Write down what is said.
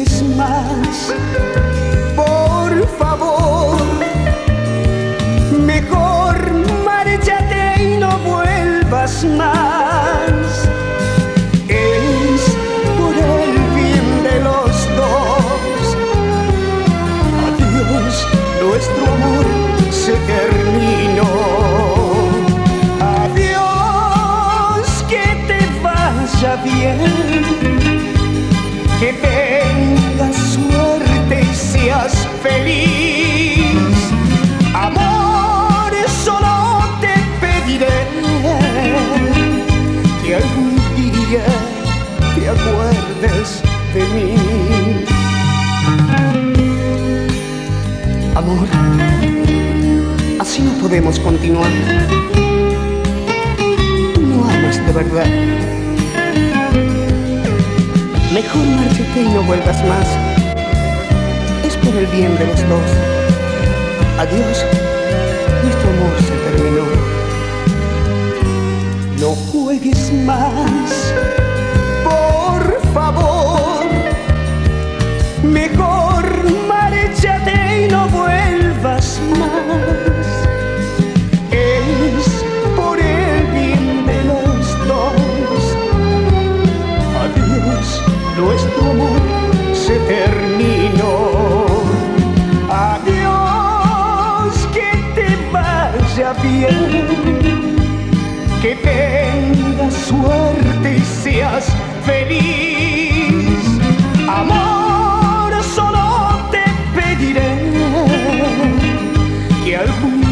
juegues más, por favor. Mejor márchate y no vuelvas más. Es por el bien de los dos. Adiós, nuestro amor se terminó. Adiós, que te vaya bien, que tengas suerte y seas feliz. Amor, solo te pediré que algún día te acuerdes de mí. Amor, así no podemos continuar. Tú no amas de verdad. Mejor márchate y no vuelvas más. Es por el bien de los dos. Adiós, nuestro amor se terminó. No juegues más, por favor. Mejor márchate y no vuelvas más. Es por el bien de los dos. Adiós, nuestro amor se terminó. Adiós, que te vaya bien, que tengas suerte y seas feliz. Amor, solo te pediré que algún